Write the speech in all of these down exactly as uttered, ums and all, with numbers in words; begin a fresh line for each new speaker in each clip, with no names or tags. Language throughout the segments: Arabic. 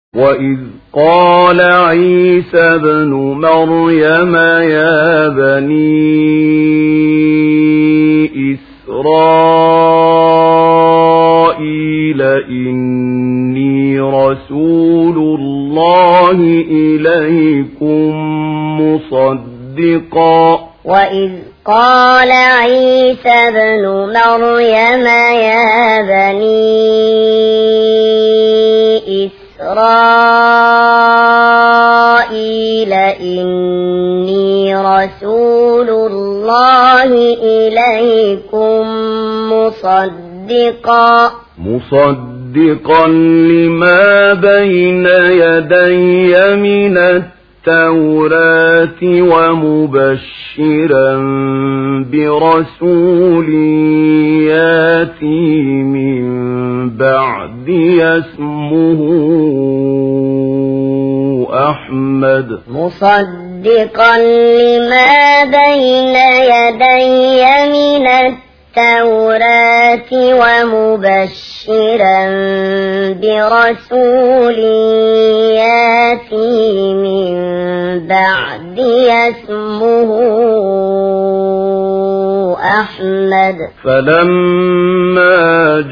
وَإِذْ قَالَ عِيسَى ابْنُ مَرْيَمَ يَا بَنِي إِسْرَائِيلَ إِنِّي رَسُولُ اللَّهِ إِلَيْكُمْ مُصَدِّقًا
وَإِذْ قَالَ عِيسَى ابْنُ مَرْيَمَ يَا بَنِي إِسْرَائِيلَ إِنِّي رَسُولُ اللَّهِ إِلَيْكُمْ مُصَدِّقًا
مُصَدِّقًا لِمَا بَيْنَ يَدَيَّ مِنَ التَّوْرَاةِ وَمُبَشِّرًا بِرَسُولٍ يَأْتِي مِن بَعْدِي اسْمُهُ أَحْمَدُ
مُصَدِّقًا لِمَا بَيْنَ يَدَيَّ مِنَ التَّوْرَاةِ وَمُبَشِّرًا بِرَسُولٍ يَأْتِي مِن بَعْدِي اسْمُهُ أَحْمَدُ
فَلَمَّا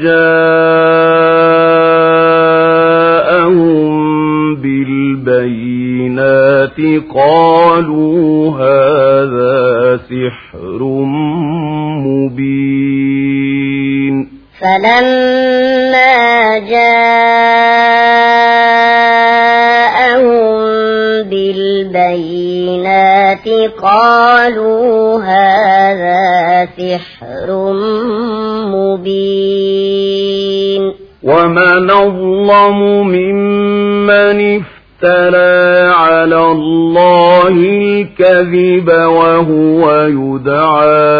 جَاءَهُم بِالْبَيِّنَاتِ قَالُوا هَذَا سِحْرٌ مُبِينٌ
فَلَمَّا جَاءَهُم بِالْبَيِّنَاتِ قَالُوا هَذَا سِحْرٌ مُبِينٌ
وَمَنْ أَظْلَمُ مِمَّنِ افْتَرَى عَلَى اللَّهِ الْكَذِبَ وَهُوَ يُدْعَى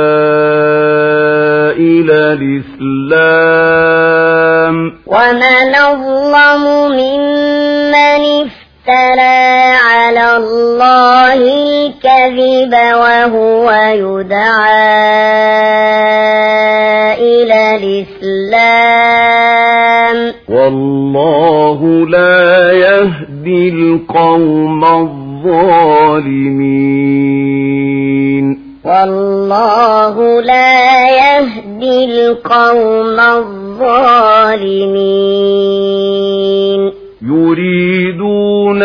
إِلَى الْإِسْلَامِ
وَمَنْ أَظْلَمُ مِمَّنِ افْتَرَى عَلَى اللَّهِ الْكَذِبَ وَهُوَ يُدْعَى إِلَى الْإِسْلَامِ
وَاللَّهُ لَا يَهْدِي الْقَوْمَ الظَّالِمِينَ
وَاللَّهُ لَا يَهْدِي الْقَوْمَ الظَّالِمِينَ
يُرِيدُونَ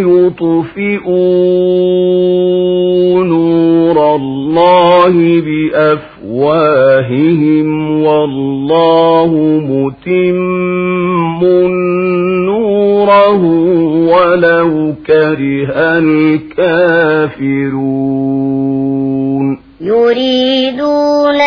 لِيُطْفِئُوا نُورَ اللَّهِ بِأَفْوَاهِهِمْ وَاللَّهُ مُتِمُّ نُورَهُ وَلَوْ كَرِهَ الْكَافِرُونَ
يُرِيدُونَ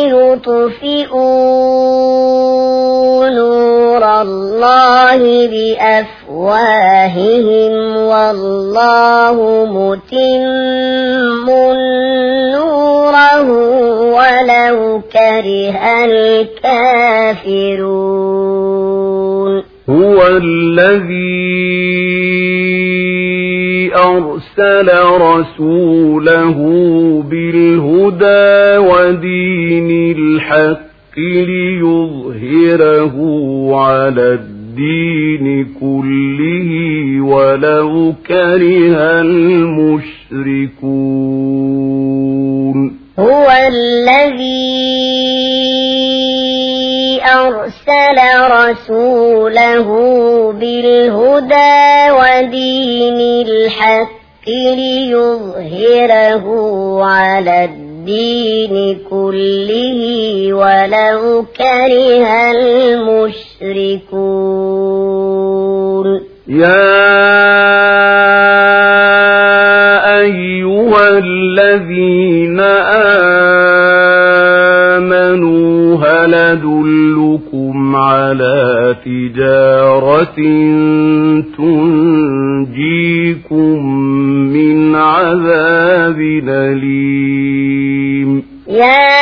لِيُطْفِئُوا نُورَ اللَّهِ بِأَفْوَاهِهِمْ وَاللَّهُ مُتِمُّ نُورَهُ وَلَوْ كَرِهَ الْكَافِرُونَ
هُوَ الَّذِي أَرْسَلَ رَسُولَهُ بِالْهُدَى وَدِينِ الْحَقِّ لِيُظْهِرَهُ عَلَى الدِّينِ كُلِّهِ وَلَوْ كَرِهَ الْمُشْرِكُونَ
هُوَ الَّذِي أَرْسَلَ رَسُولَهُ بِالْهُدَى وَدِينِ الْحَقِّ لِيُظْهِرَهُ عَلَى الدِّينِ كُلِّهِ وَلَوْ كَرِهَ الْمُشْرِكُونَ
يَا أَيُّهَا الَّذِينَ آمَنُوا هَلْ أَدُلُّكُمْ عَلَى تِجَارَةٍ تُنْجِيكُمْ مِنْ عَذَابٍ أَلِيمٍ
يَا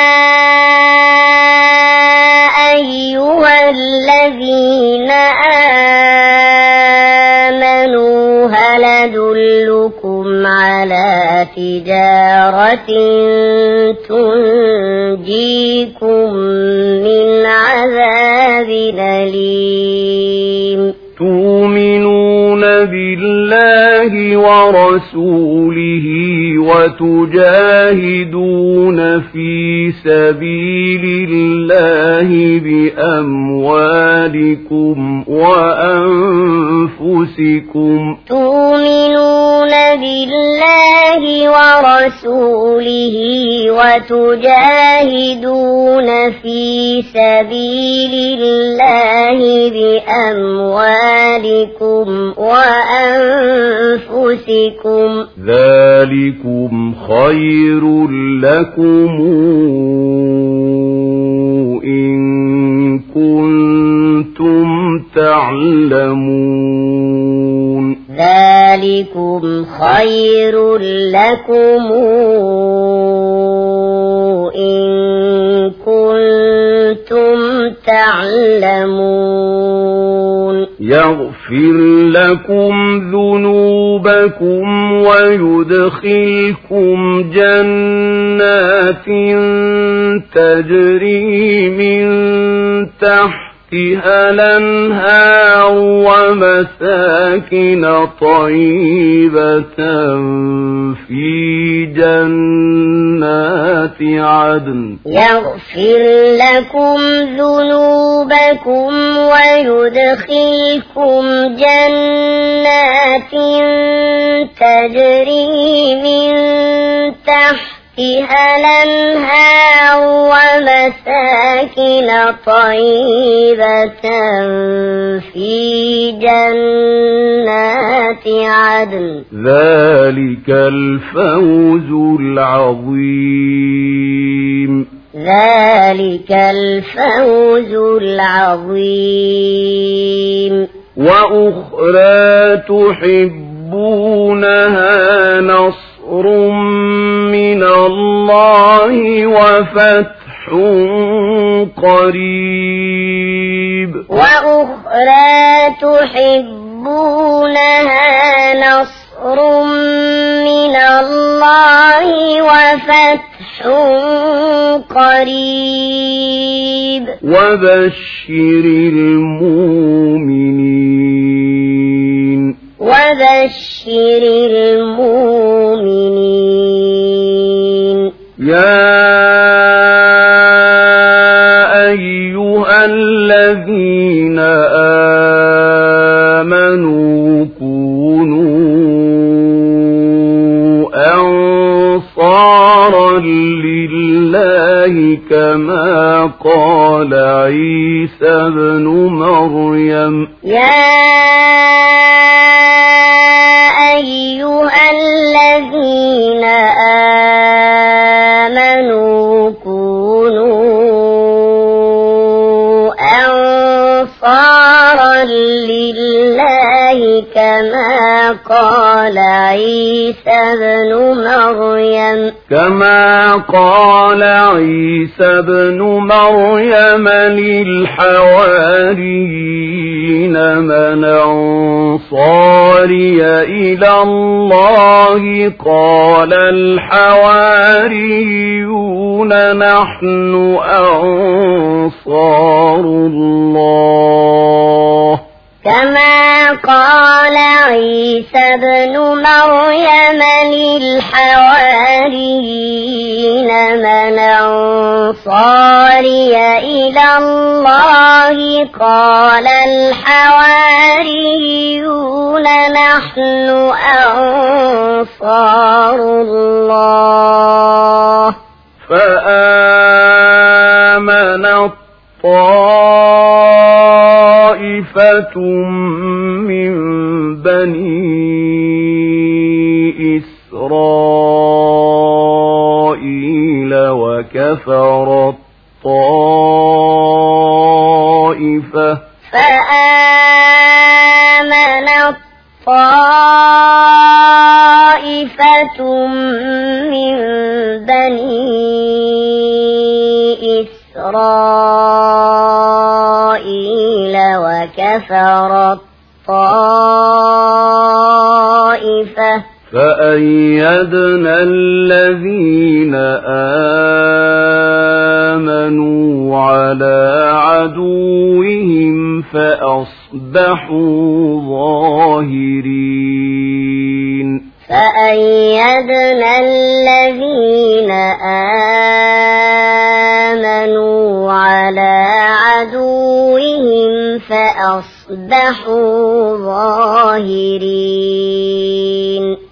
أَيُّهَا الَّذِينَ آمَنُوا هَلْ أَدُلُّكُمْ عَلَى تِجَارَةٍ تُنْجِيكُمْ مِنْ عَذَابٍ أَلِيمٍ
تؤمنون بالله ورسوله وتجاهدون في سبيل الله بأموالكم وأنفسكم
تؤمنون بالله ورسوله وتجاهدون في سبيل الله بأموالكم وأنفسكم
ذلكم خير لكم إن كنتم تعلمون
ذلكم خير لكم إن كنتم تعلمون
يغفر لكم ذنوبكم ويدخلكم جنات تجري من تحتها الأنهار ومساكن طيبة في جنات عدن
يغفر لكم ذنوبكم ويدخلكم جنات تجري من تحتها الأنهار ومساكن طيبة في جنات عدن
ذلك الفوز العظيم
ذلك الفوز العظيم
وأخرى تحبونها نصر من الله وفتح قريب
وأخرى تحبونها نصر من الله وفتح قريب
وبشر المؤمنين
وبشر المؤمنين
يا أيها الذين آمنوا كونوا أنصارا لله كما قال عيسى ابن مريم
يا أيها الذين آمنوا كونوا أنصارا لله كما قال عيسى ابن مريم
كما قال عيسى ابن مريم للحواريين من أنصاري إلى الله قال الحواريون نحن أنصار الله
كما قال عيسى ابن مريم للحواريين من أنصاري إلى الله قال الحواريون نحن أنصار الله
فآمن طائفة من بني إسرائيل وكفرت طائفة
فآمن طائفة من بني إسرائيل وكفرت طائفة
فأيدنا الذين آمنوا على عدوهم فأصبحوا ظاهرين
فأيدنا الذين آمنوا على عدوهم فأصبحوا ظاهرين